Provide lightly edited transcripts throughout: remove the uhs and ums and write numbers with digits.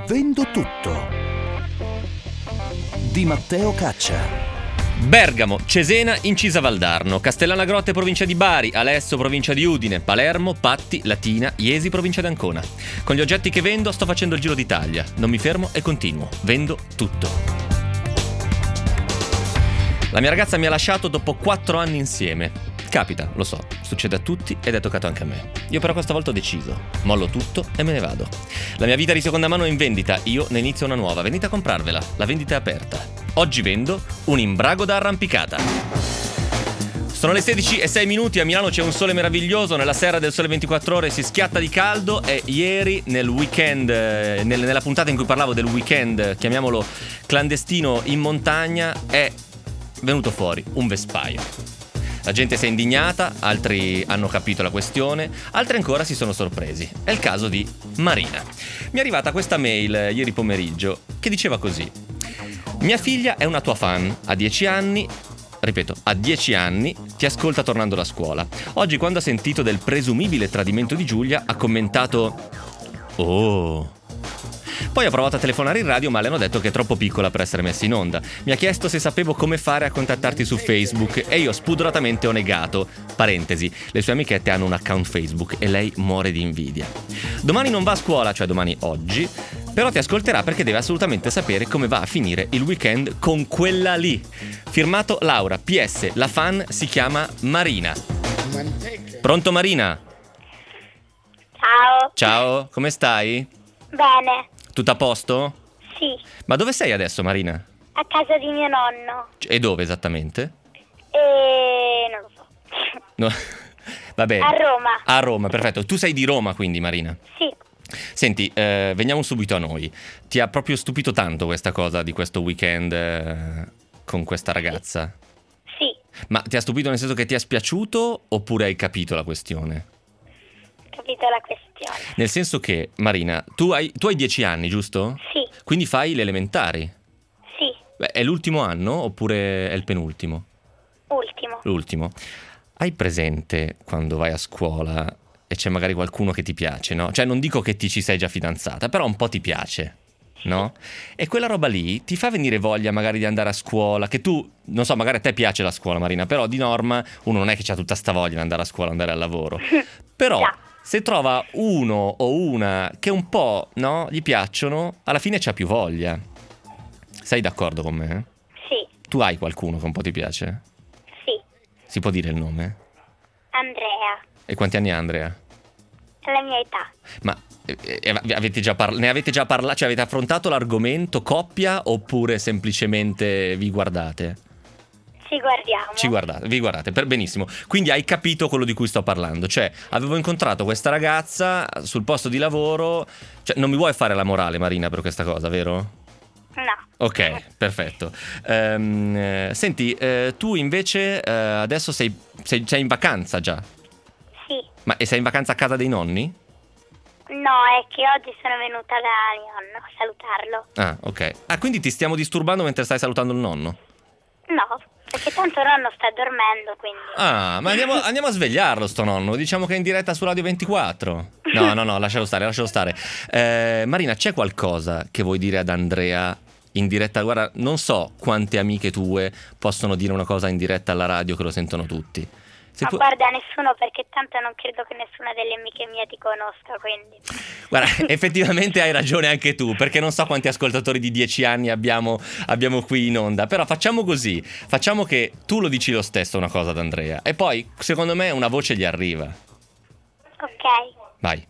Vendo tutto di Matteo Caccia. Bergamo, Cesena, Incisa Valdarno, Castellana Grotte, provincia di Bari, Alesso, provincia di Udine, Palermo, Patti, Latina, Iesi, provincia di Ancona. Con gli oggetti che vendo sto facendo il giro d'Italia. Non mi fermo e continuo. Vendo tutto. La mia ragazza mi ha lasciato dopo 4 anni insieme. Capita, lo so, succede a tutti ed è toccato anche a me. Io però questa volta ho deciso. Mollo tutto e me ne vado. La mia vita di seconda mano è in vendita, io ne inizio una nuova. Venite a comprarvela, la vendita è aperta. Oggi vendo un imbrago da arrampicata. Sono le 16:06, a Milano c'è un sole meraviglioso, nella serra del Sole 24 Ore si schiatta di caldo e ieri nel weekend, nella puntata in cui parlavo del weekend, chiamiamolo clandestino in montagna, è venuto fuori un vespaio. La gente si è indignata, altri hanno capito la questione, altri ancora si sono sorpresi. È il caso di Marina. Mi è arrivata questa mail ieri pomeriggio che diceva così: mia figlia è una tua fan, a 10 anni, ripeto, a 10 anni, ti ascolta tornando da scuola. Oggi quando ha sentito del presumibile tradimento di Giulia ha commentato: oh. Poi ha provato a telefonare in radio ma le hanno detto che è troppo piccola per essere messa in onda. Mi ha chiesto se sapevo come fare a contattarti su Facebook e io spudoratamente ho negato. Parentesi, le sue amichette hanno un account Facebook e lei muore di invidia. Domani non va a scuola, cioè domani oggi, però ti ascolterà perché deve assolutamente sapere come va a finire il weekend con quella lì. Firmato Laura. PS, la fan si chiama Marina. Pronto Marina? Ciao. Ciao, come stai? Bene. Tutto a posto? Sì. Ma dove sei adesso Marina? A casa di mio nonno. E dove esattamente? Non lo so. No. Vabbè. A Roma. A Roma, perfetto. Tu sei di Roma quindi Marina? Sì. Senti, veniamo subito a noi. Ti ha proprio stupito tanto questa cosa di questo weekend con questa ragazza? Sì. Ma ti ha stupito nel senso che ti è spiaciuto oppure hai capito la questione? Capito la questione. Nel senso che, Marina, tu hai 10 anni, giusto? Sì. Quindi fai le elementari? Sì. Beh, è l'ultimo anno oppure è il penultimo? Ultimo. L'ultimo. Hai presente quando vai a scuola e c'è magari qualcuno che ti piace, no? Cioè non dico che ti ci sei già fidanzata, però un po' ti piace, no? E quella roba lì ti fa venire voglia magari di andare a scuola, che tu, non so, magari a te piace la scuola Marina, però di norma uno non è che c'ha tutta sta voglia di andare a scuola, andare al lavoro. Però Già. se trova uno o una che un po', no, gli piacciono, alla fine c'ha più voglia. Sei d'accordo con me? Sì. Tu hai qualcuno che un po' ti piace? Sì. Si può dire il nome? Andrea. E quanti anni ha Andrea? È la mia età. Ma avete già ne avete già parlato? Cioè avete affrontato l'argomento coppia oppure semplicemente vi guardate? Ci guardiamo. Vi guardate, benissimo. Quindi hai capito quello di cui sto parlando. Cioè, avevo incontrato questa ragazza sul posto di lavoro. Cioè, non mi vuoi fare la morale, Marina, per questa cosa, vero? No. Ok, perfetto. Senti, tu invece adesso sei in vacanza già? Sì. Ma sei in vacanza a casa dei nonni? No, è che oggi sono venuta da mio nonno a salutarlo. Ah, ok. Ah, quindi ti stiamo disturbando mentre stai salutando il nonno? No, perché tanto nonno sta dormendo, quindi. Ah, ma andiamo a svegliarlo sto nonno. Diciamo che è in diretta su Radio 24. No, lascialo stare. Marina, c'è qualcosa che vuoi dire ad Andrea in diretta? Guarda, non so quante amiche tue possono dire una cosa in diretta alla radio che lo sentono tutti. Ma guarda, nessuno, perché tanto non credo che nessuna delle amiche mie ti conosca, quindi. Guarda, effettivamente hai ragione anche tu, perché non so quanti ascoltatori di 10 anni abbiamo qui in onda. Però facciamo così, facciamo che tu lo dici lo stesso una cosa ad Andrea e poi, secondo me, una voce gli arriva. Ok. Vai.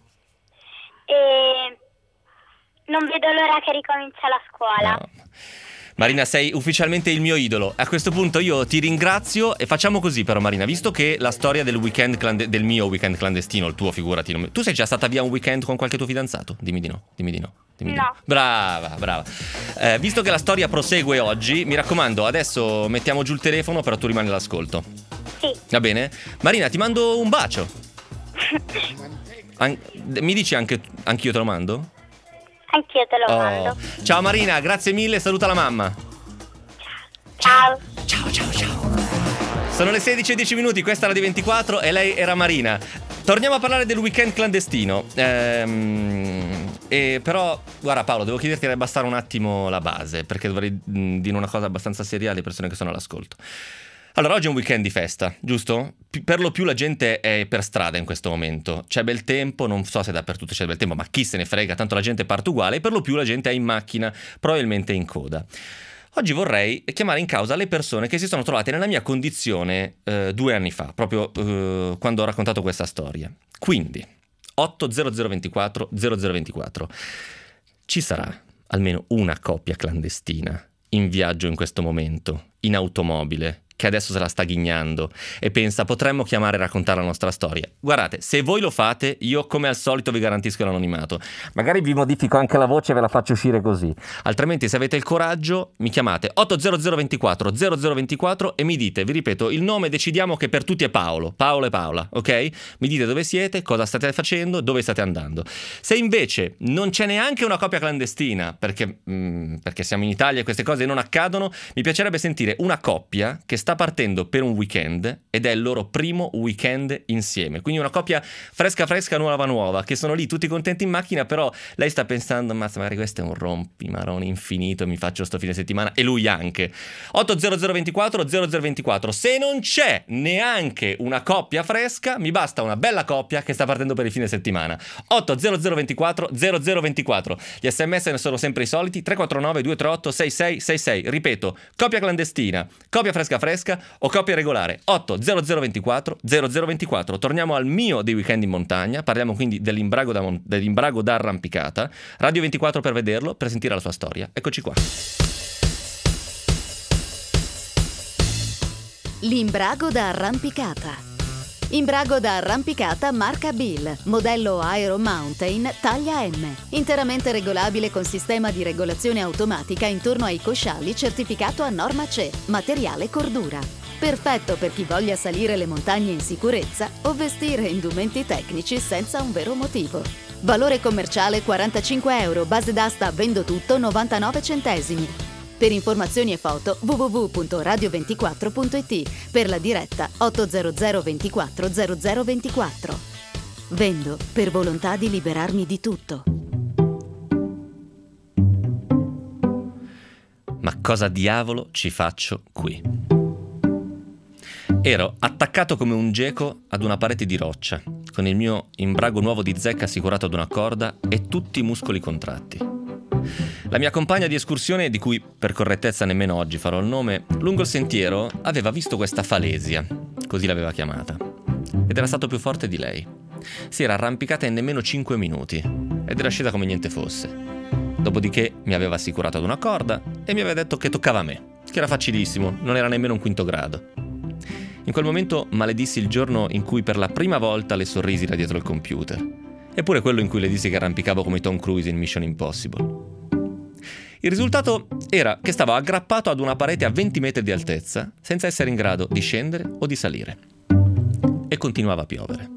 Non vedo l'ora che ricomincia la scuola. No. Marina, sei ufficialmente il mio idolo. A questo punto io ti ringrazio e facciamo così però Marina, visto che la storia del weekend del mio weekend clandestino, il tuo figurati, tu sei già stata via un weekend con qualche tuo fidanzato? Dimmi di no. No. Brava. Visto che la storia prosegue oggi, mi raccomando, adesso mettiamo giù il telefono, però tu rimani all'ascolto. Sì. Va bene? Marina, ti mando un bacio. Mi dici anch'io te lo mando? Anch'io te lo mando. Ciao Marina, grazie mille, saluta la mamma. Ciao. Ciao. Sono le 16:10, questa è la D24 e lei era Marina. Torniamo a parlare del weekend clandestino. Però, guarda Paolo, devo chiederti di abbassare un attimo la base, perché dovrei dire una cosa abbastanza seria alle persone che sono all'ascolto. Allora, oggi è un weekend di festa, giusto? Per lo più la gente è per strada in questo momento. C'è bel tempo, non so se dappertutto c'è bel tempo, ma chi se ne frega, tanto la gente parte uguale, e per lo più la gente è in macchina, probabilmente in coda. Oggi vorrei chiamare in causa le persone che si sono trovate nella mia condizione 2 anni fa, proprio quando ho raccontato questa storia. Quindi, 80024 0024. Ci sarà almeno una coppia clandestina in viaggio in questo momento, in automobile, che adesso se la sta ghignando e pensa potremmo chiamare e raccontare la nostra storia. Guardate, se voi lo fate, io come al solito vi garantisco l'anonimato. Magari vi modifico anche la voce e ve la faccio uscire così. Altrimenti, se avete il coraggio, mi chiamate 80024 0024 e mi dite, vi ripeto, il nome decidiamo che per tutti è Paolo e Paola, ok? Mi dite dove siete, cosa state facendo, dove state andando. Se invece non c'è neanche una coppia clandestina, perché siamo in Italia e queste cose non accadono, mi piacerebbe sentire una coppia che sta partendo per un weekend ed è il loro primo weekend insieme, quindi una coppia fresca, nuova, che sono lì tutti contenti in macchina, però lei sta pensando, mazza, magari questo è un rompimaroni infinito, mi faccio sto fine settimana, e lui anche. 80024 0024. Se non c'è neanche una coppia fresca, mi basta una bella coppia che sta partendo per il fine settimana. 80024 0024. Gli SMS ne sono sempre i soliti, 349 238 6666. Ripeto, coppia clandestina, coppia fresca o coppia regolare. 80024 0024. Torniamo al mio dei weekend in montagna, parliamo quindi dell'imbrago da arrampicata. Radio 24 per vederlo, per sentire la sua storia. Eccoci qua. L'imbrago da arrampicata. Imbrago da arrampicata marca Bill, modello Aero Mountain, taglia M, interamente regolabile con sistema di regolazione automatica intorno ai cosciali certificato a norma CE, materiale cordura. Perfetto per chi voglia salire le montagne in sicurezza o vestire indumenti tecnici senza un vero motivo. Valore commerciale €45, base d'asta vendo tutto 99 centesimi. Per informazioni e foto www.radio24.it, per la diretta 800 24 0024. Vendo per volontà di liberarmi di tutto. Ma cosa diavolo ci faccio qui? Ero attaccato come un geco ad una parete di roccia, con il mio imbrago nuovo di zecca assicurato ad una corda e tutti i muscoli contratti. La mia compagna di escursione, di cui per correttezza nemmeno oggi farò il nome, lungo il sentiero aveva visto questa falesia, così l'aveva chiamata, ed era stato più forte di lei. Si era arrampicata in nemmeno 5 minuti ed era scesa come niente fosse. Dopodiché mi aveva assicurato ad una corda e mi aveva detto che toccava a me, che era facilissimo, non era nemmeno un 5° grado. In quel momento maledissi il giorno in cui per la prima volta le sorrisi da dietro il computer, eppure quello in cui le dissi che arrampicavo come Tom Cruise in Mission Impossible. Il risultato era che stavo aggrappato ad una parete a 20 metri di altezza, senza essere in grado di scendere o di salire. E continuava a piovere.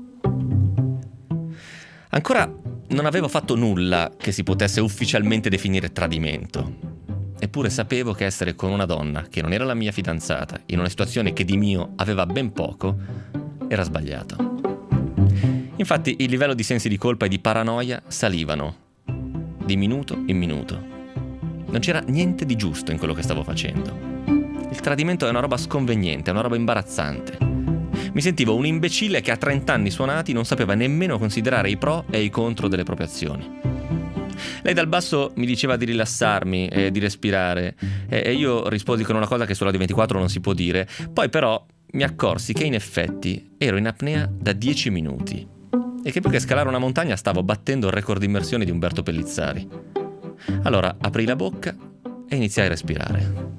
Ancora non avevo fatto nulla che si potesse ufficialmente definire tradimento. Eppure sapevo che essere con una donna, che non era la mia fidanzata, in una situazione che di mio aveva ben poco, era sbagliato. Infatti il livello di sensi di colpa e di paranoia salivano, di minuto in minuto. Non c'era niente di giusto in quello che stavo facendo. Il tradimento è una roba sconveniente, è una roba imbarazzante. Mi sentivo un imbecille che a 30 anni suonati non sapeva nemmeno considerare i pro e i contro delle proprie azioni. Lei dal basso mi diceva di rilassarmi e di respirare, e io risposi con una cosa che su Radio 24 non si può dire. Poi però mi accorsi che in effetti ero in apnea da 10 minuti e che più che scalare una montagna stavo battendo il record di immersione di Umberto Pellizzari. Allora aprii la bocca e iniziai a respirare.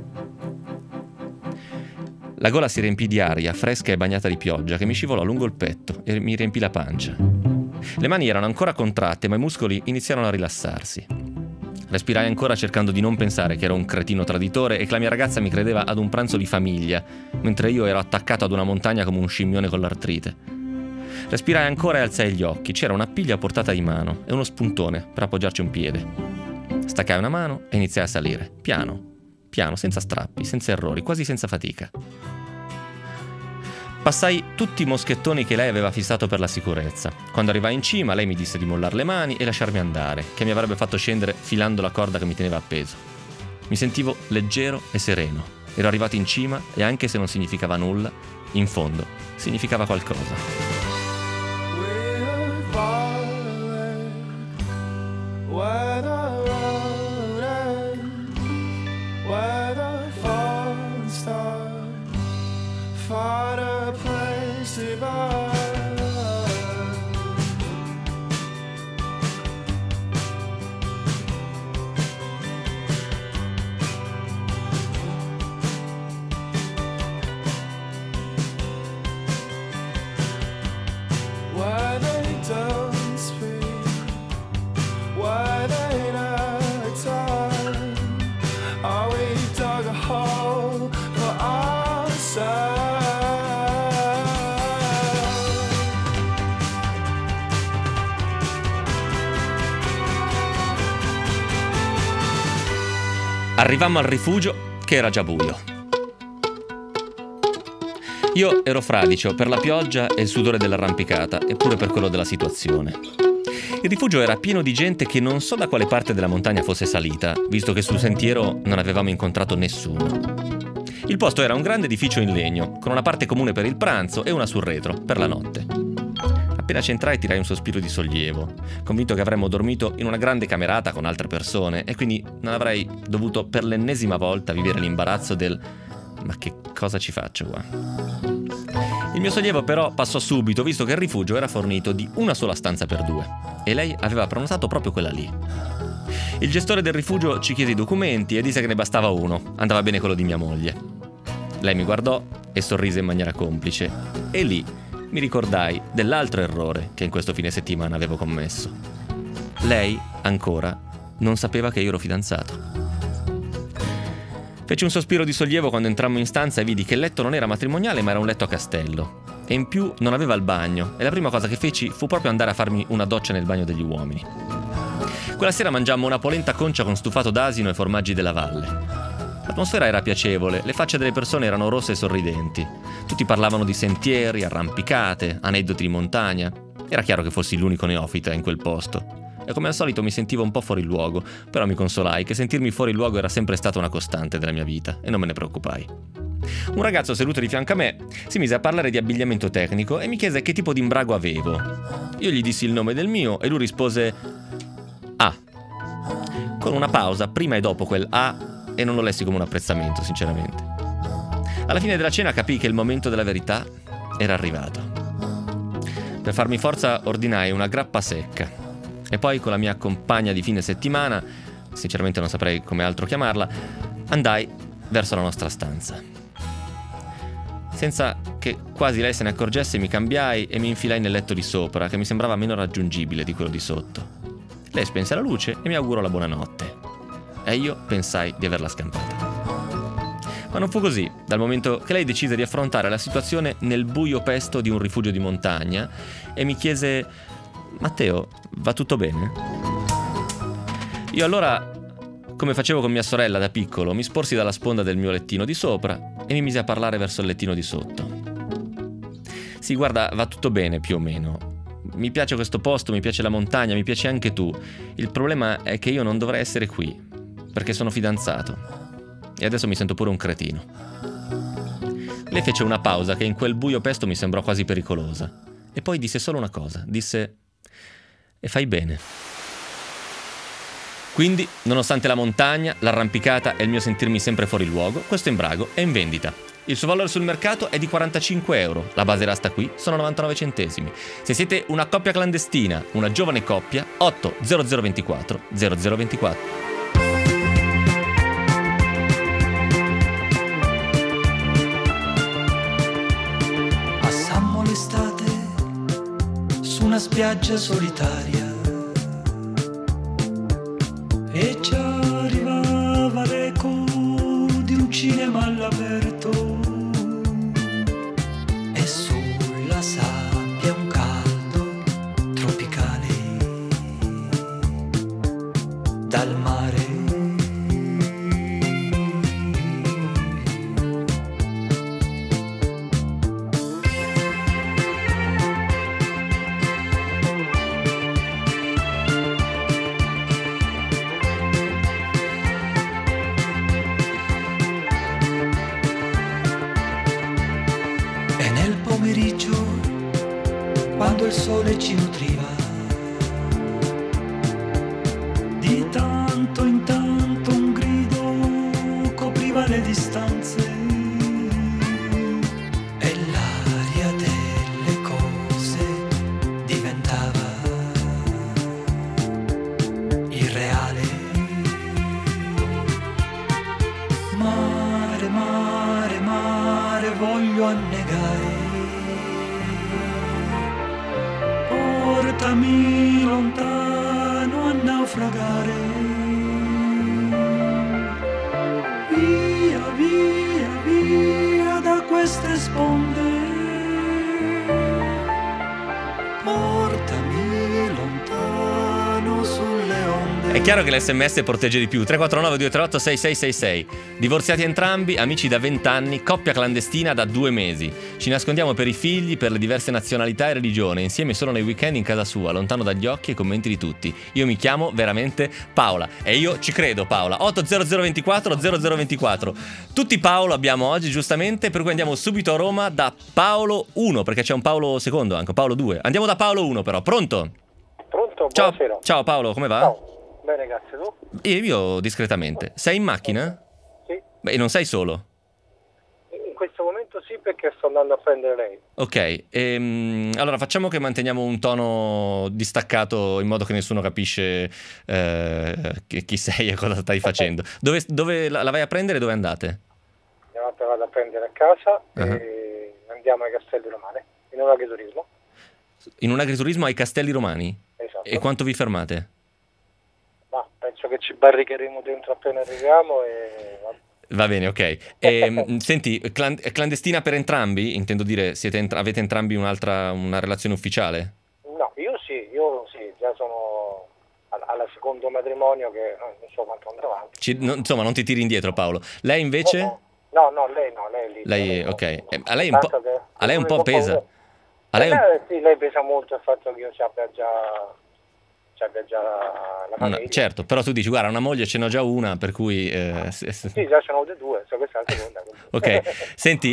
La gola si riempì di aria fresca e bagnata di pioggia che mi scivolò lungo il petto e mi riempì la pancia. Le mani erano ancora contratte, ma i muscoli iniziarono a rilassarsi. Respirai ancora cercando di non pensare che ero un cretino traditore e che la mia ragazza mi credeva ad un pranzo di famiglia, mentre io ero attaccato ad una montagna come un scimmione con l'artrite. Respirai ancora e alzai gli occhi. C'era una piglia a portata di mano e uno spuntone per appoggiarci un piede. Staccai una mano e iniziai a salire, piano, senza strappi, senza errori, quasi senza fatica. Passai tutti i moschettoni che lei aveva fissato per la sicurezza. Quando arrivai in cima, lei mi disse di mollare le mani e lasciarmi andare, che mi avrebbe fatto scendere filando la corda che mi teneva appeso. Mi sentivo leggero e sereno. Ero arrivato in cima e anche se non significava nulla, in fondo significava qualcosa. Arrivammo al rifugio che era già buio. Io ero fradicio per la pioggia e il sudore dell'arrampicata, eppure per quello della situazione. Il rifugio era pieno di gente che non so da quale parte della montagna fosse salita, visto che sul sentiero non avevamo incontrato nessuno. Il posto era un grande edificio in legno, con una parte comune per il pranzo e una sul retro, per la notte. Appena ci entrai tirai un sospiro di sollievo, convinto che avremmo dormito in una grande camerata con altre persone e quindi non avrei dovuto per l'ennesima volta vivere l'imbarazzo del «ma che cosa ci faccio qua?». Il mio sollievo però passò subito, visto che il rifugio era fornito di una sola stanza per 2 e lei aveva prenotato proprio quella lì. Il gestore del rifugio ci chiese i documenti e disse che ne bastava uno, andava bene quello di mia moglie. Lei mi guardò e sorrise in maniera complice e lì mi ricordai dell'altro errore che in questo fine settimana avevo commesso. Lei, ancora, non sapeva che io ero fidanzato. Feci un sospiro di sollievo quando entrammo in stanza e vidi che il letto non era matrimoniale ma era un letto a castello. E in più non aveva il bagno e la prima cosa che feci fu proprio andare a farmi una doccia nel bagno degli uomini. Quella sera mangiammo una polenta concia con stufato d'asino e formaggi della valle. L'atmosfera era piacevole, le facce delle persone erano rosse e sorridenti. Tutti parlavano di sentieri, arrampicate, aneddoti di montagna. Era chiaro che fossi l'unico neofita in quel posto. E come al solito mi sentivo un po' fuori luogo, però mi consolai che sentirmi fuori luogo era sempre stata una costante della mia vita e non me ne preoccupai. Un ragazzo seduto di fianco a me si mise a parlare di abbigliamento tecnico e mi chiese che tipo di imbrago avevo. Io gli dissi il nome del mio e lui rispose A, con una pausa prima e dopo quel A, e non lo lessi come un apprezzamento, sinceramente. Alla fine della cena capii che il momento della verità era arrivato. Per farmi forza ordinai una grappa secca e poi con la mia compagna di fine settimana, sinceramente non saprei come altro chiamarla, andai verso la nostra stanza. Senza che quasi lei se ne accorgesse mi cambiai e mi infilai nel letto di sopra, che mi sembrava meno raggiungibile di quello di sotto. Lei spense la luce e mi augurò la buonanotte. E io pensai di averla scampata. Ma non fu così, dal momento che lei decise di affrontare la situazione nel buio pesto di un rifugio di montagna e mi chiese: «Matteo, va tutto bene?» Io allora, come facevo con mia sorella da piccolo, mi sporsi dalla sponda del mio lettino di sopra e mi mise a parlare verso il lettino di sotto. «Sì, guarda, va tutto bene più o meno. Mi piace questo posto, mi piace la montagna, mi piaci anche tu. Il problema è che io non dovrei essere qui, perché sono fidanzato. E adesso mi sento pure un cretino». Lei fece una pausa che in quel buio pesto mi sembrò quasi pericolosa. E poi disse solo una cosa. Disse: «E fai bene». Quindi, nonostante la montagna, l'arrampicata e il mio sentirmi sempre fuori luogo, questo imbrago è in vendita. Il suo valore sul mercato è di 45 euro. La base rasta qui sono 99 centesimi. Se siete una coppia clandestina, una giovane coppia, 80024 0024. Passammo l'estate su una spiaggia solitaria e ci arrivava l'eco di un cinema all'aperto e sulla sabbia un caldo tropicale dal mare. l'amore ci nutriva. Di tanto in tanto un grido copriva le distanze e l'aria delle cose diventava irreale. Mare, mare, mare, voglio annegare. Portami lontano a naufragare. Via, via, via da queste sponde. Portami lontano sulle onde. È chiaro che l'SMS protegge di più. 349 238 6666. Divorziati entrambi, amici da 20 anni, coppia clandestina da 2 mesi. Ci nascondiamo per i figli, per le diverse nazionalità e religione, insieme solo nei weekend in casa sua, lontano dagli occhi e commenti di tutti. Io mi chiamo veramente Paola e io ci credo, Paola. 80024 0024. Tutti Paolo abbiamo oggi, giustamente, per cui andiamo subito a Roma da Paolo 1, perché c'è un Paolo secondo anche, Paolo 2. Andiamo da Paolo 1 però, pronto? Pronto? Ciao, Buonasera. ciao Paolo, come va? Ciao. Bene, grazie, tu? Io discretamente. Sei in macchina? Sì. Beh, non sei solo? In questo momento sì, perché sto andando a prendere lei. Ok, allora facciamo che manteniamo un tono distaccato in modo che nessuno capisce chi sei e cosa stai facendo. Dove la vai a prendere e dove andate? Vado a prendere a casa Uh-huh. e andiamo ai Castelli Romani, in un agriturismo. In un agriturismo ai Castelli Romani? Esatto. E quanto vi fermate? Ma penso che ci barricheremo dentro appena arriviamo e... Va bene, ok. Senti, clandestina per entrambi? Intendo dire, avete entrambi una relazione ufficiale? No, io sì, già sono alla secondo matrimonio che non so quanto andrà avanti. Insomma, non ti tiri indietro, Paolo. Lei invece? No, lei è lì. Lei, ok. No. A lei un po' pesa. A lei Sì, lei pesa molto il fatto che io ci abbia già la famiglia. Certo, però tu dici, guarda, una moglie ce n'ho già una, per cui... Sì, già ce n'ho due, questa è la seconda. Ok, senti,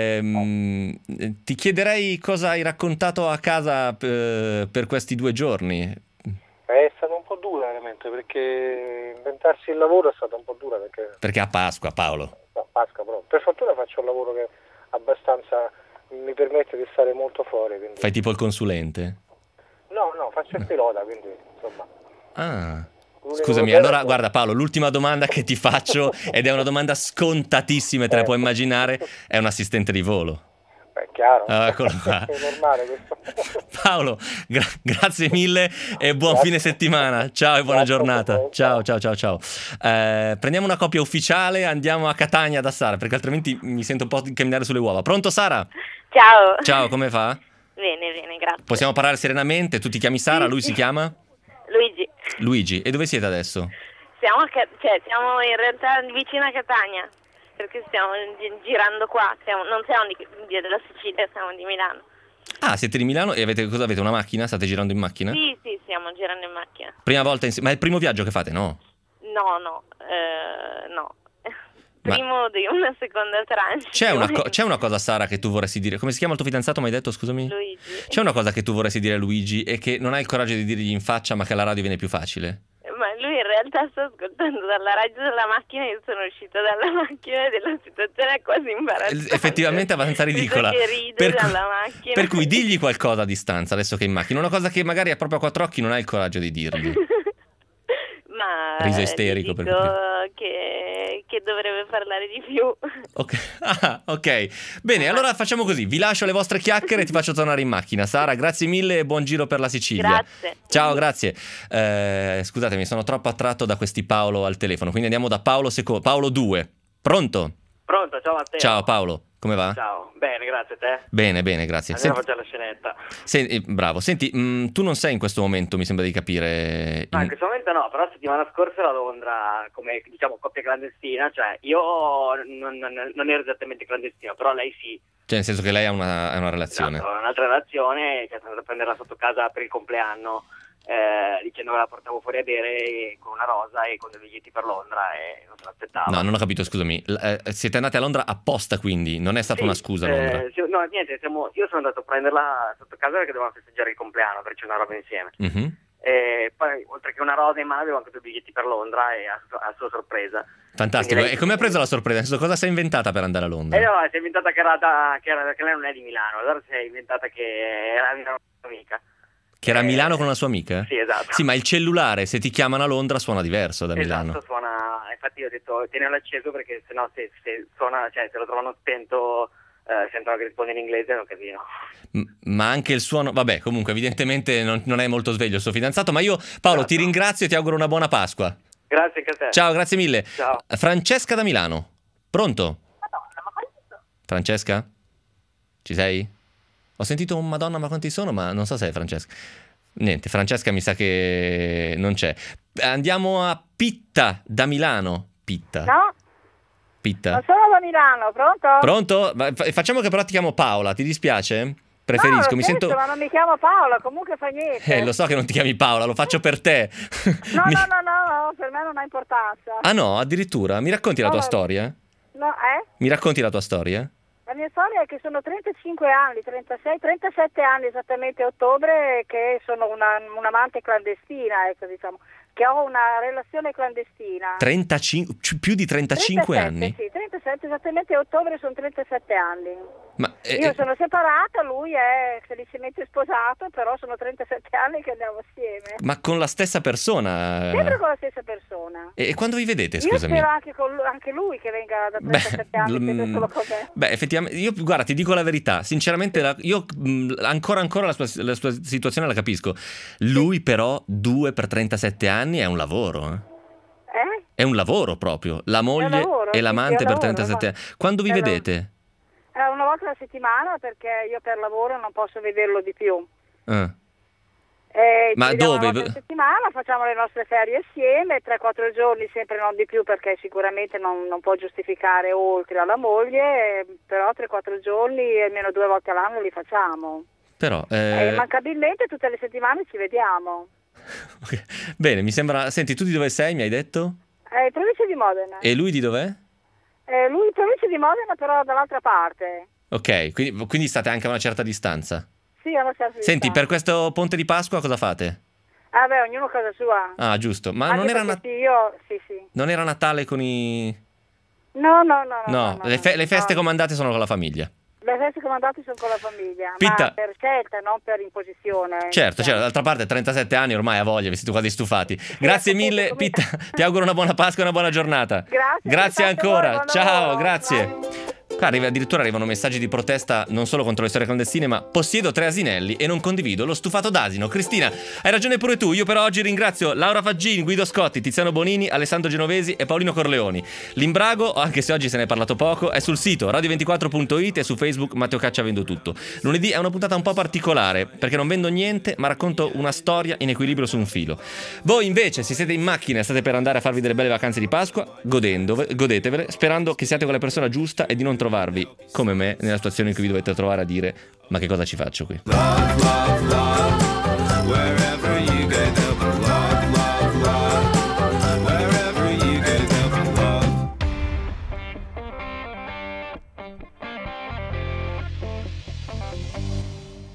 ti chiederei cosa hai raccontato a casa per questi 2 giorni. È stato un po' dura veramente, perché inventarsi il lavoro è stato un po' dura, Perché a Pasqua, Paolo. No, Pasqua proprio. Per fortuna faccio un lavoro che abbastanza mi permette di stare molto fuori. Quindi... Fai tipo il consulente? No, faccio il pilota, quindi insomma... Ah, scusami, allora guarda Paolo, l'ultima domanda che ti faccio, ed è una domanda scontatissima, te la puoi immaginare, è un assistente di volo. È chiaro, Eccolo qua. è normale questo. Paolo, grazie mille e buon fine settimana. Ciao e buona giornata. Ciao. Prendiamo una copia ufficiale, andiamo a Catania da Sara, perché altrimenti mi sento un po' di camminare sulle uova. Pronto Sara? Ciao. Ciao, come va? Bene, grazie. Possiamo parlare serenamente? Tu ti chiami Sara, lui si chiama? Luigi. Luigi. E dove siete adesso? Siamo in realtà vicino a Catania, perché stiamo girando qua, non siamo della Sicilia, siamo di Milano. Ah, siete di Milano e avete una macchina? State girando in macchina? Sì, stiamo girando in macchina. Prima volta ma è il primo viaggio che fate, no? No. Primo di una seconda tranche. C'è una cosa, Sara, che tu vorresti dire. Come si chiama il tuo fidanzato, mi hai detto, scusami? Luigi. C'è una cosa che tu vorresti dire a Luigi e che non hai il coraggio di dirgli in faccia, ma che alla radio viene più facile? Ma lui in realtà sta ascoltando dalla radio della macchina, io sono uscita dalla macchina ed la situazione è quasi imbarazzante. Effettivamente è abbastanza ridicola. Che ride dalla macchina. Per cui digli qualcosa a distanza, adesso che è in macchina. Una cosa che magari a proprio a 4 occhi non hai il coraggio di dirgli. Ma riso isterico, gli dico che dovrebbe parlare di più. Ok. Bene, allora facciamo così. Vi lascio le vostre chiacchiere e ti faccio tornare in macchina. Sara, grazie mille e buon giro per la Sicilia. Grazie. Ciao, grazie. Scusatemi, sono troppo attratto da questi Paolo al telefono. Quindi andiamo da Paolo 2. Pronto? Pronto, ciao Matteo. Ciao Paolo, come va? Ciao, bene, grazie, te? Bene, grazie. Andiamo a fare la scenetta. Bravo, senti, tu non sei in questo momento, mi sembra di capire... No, in questo momento no, però settimana scorsa ero a Londra come, diciamo, coppia clandestina, cioè io non ero esattamente clandestino, però lei sì. Cioè, nel senso che lei ha una relazione. Esatto, un'altra relazione che è andata a prenderla sotto casa per il compleanno dicendo che la portavo fuori a bere con una rosa e con dei biglietti per Londra e non se l'aspettava. No, non ho capito, scusami. Siete andati a Londra apposta, quindi non è stata una scusa Londra? No, niente, io sono andato a prenderla sotto casa perché dovevamo festeggiare il compleanno, perché c'è una roba insieme. E poi, oltre che una rosa in mano, avevo anche 2 biglietti per Londra e a sua sorpresa. Fantastico. E come ha preso la sorpresa? Cosa si è inventata per andare a Londra? No, si è inventata che lei non è di Milano, allora si è inventata che era una sua amica. Che era a Milano con una sua amica? Sì, esatto. Sì, ma il cellulare, se ti chiamano a Londra, suona diverso da Milano. Esatto, suona. Infatti io ho detto tenelo acceso perché sennò se suona, cioè se lo trovano spento, sentono che risponde in inglese è un casino. Ma anche il suono, vabbè, comunque evidentemente non è molto sveglio il suo fidanzato, ma io Paolo ti ringrazio e ti auguro una buona Pasqua. Grazie anche a te. Ciao, grazie mille. Ciao. Francesca da Milano, pronto? Francesca? Ci sei? Ho sentito un Madonna ma quanti sono, ma non so se è Francesca. Niente, Francesca mi sa che non c'è. Andiamo a Pitta da Milano. Pitta. No? Pitta. Non sono da Milano, pronto? Pronto? Facciamo che però ti chiamo Paola, ti dispiace? Preferisco, no, mi sento... ma non mi chiamo Paola, comunque fa niente. Lo so che non ti chiami Paola, lo faccio per te. No, per me non ha importanza. Ah no, addirittura? Mi racconti la tua storia? No, Mi racconti la tua storia? La mia storia è che sono 35 anni, 36, 37 anni esattamente a ottobre, che sono un'amante clandestina, ecco, diciamo, che ho una relazione clandestina. 35, più di 35 anni? Sì, 37, esattamente a ottobre sono 37 anni. Ma, io sono separata, lui è felicemente sposato, però sono 37 anni che andiamo assieme. Ma con la stessa persona? Sempre con la stessa persona. E quando vi vedete, scusami? Io spero anche lui che venga da 37 anni, solo con me. Beh, effettivamente, io guarda, ti dico la verità, sinceramente io ancora la sua situazione la capisco. Lui però 2 per 37 anni è un lavoro, È un lavoro proprio, la moglie e l'amante per 37 anni. Quando vi vedete? Una volta alla settimana, perché io per lavoro non posso vederlo di più. Ma dove? Una volta a settimana facciamo le nostre ferie assieme, 3-4 giorni, sempre non di più, perché sicuramente non può giustificare oltre alla moglie, però 3-4 giorni almeno 2 volte all'anno li facciamo. Però immancabilmente tutte le settimane ci vediamo. Okay. Bene, mi sembra. Senti, tu di dove sei, mi hai detto? In provincia di Modena. E lui di dov'è? Lui in provincia di Modena, però dall'altra parte. Ok, quindi state anche a una certa distanza. Sì, a una certa distanza. Senti, per questo ponte di Pasqua cosa fate? Ognuno casa sua. Ah, giusto. Ma anche non era non era Natale con i... No. Le feste comandate sono con la famiglia. Le feste comandate sono con la famiglia, Pitta. ma per scelta, non per imposizione. Certo, d'altra parte 37 anni ormai ha voglia, vi siete quasi stufati. Grazie mille, Pitta, ti auguro una buona Pasqua e una buona giornata. Grazie ancora, ciao, grazie. Qua addirittura arrivano messaggi di protesta non solo contro le storie clandestine, ma possiedo 3 asinelli e non condivido lo stufato d'asino. Cristina, hai ragione pure tu. Io per oggi ringrazio Laura Faggini, Guido Scotti, Tiziano Bonini, Alessandro Genovesi e Paolino Corleoni. L'imbrago, anche se oggi se ne è parlato poco, è sul sito radio24.it e su Facebook Matteo Caccia Vendo Tutto. Lunedì è una puntata un po' particolare perché non vendo niente ma racconto una storia in equilibrio su un filo. Voi invece, se siete in macchina e state per andare a farvi delle belle vacanze di Pasqua, godetevele, sperando che siate con la persona giusta e di non trovarvi, come me, nella situazione in cui vi dovete trovare a dire: ma che cosa ci faccio qui?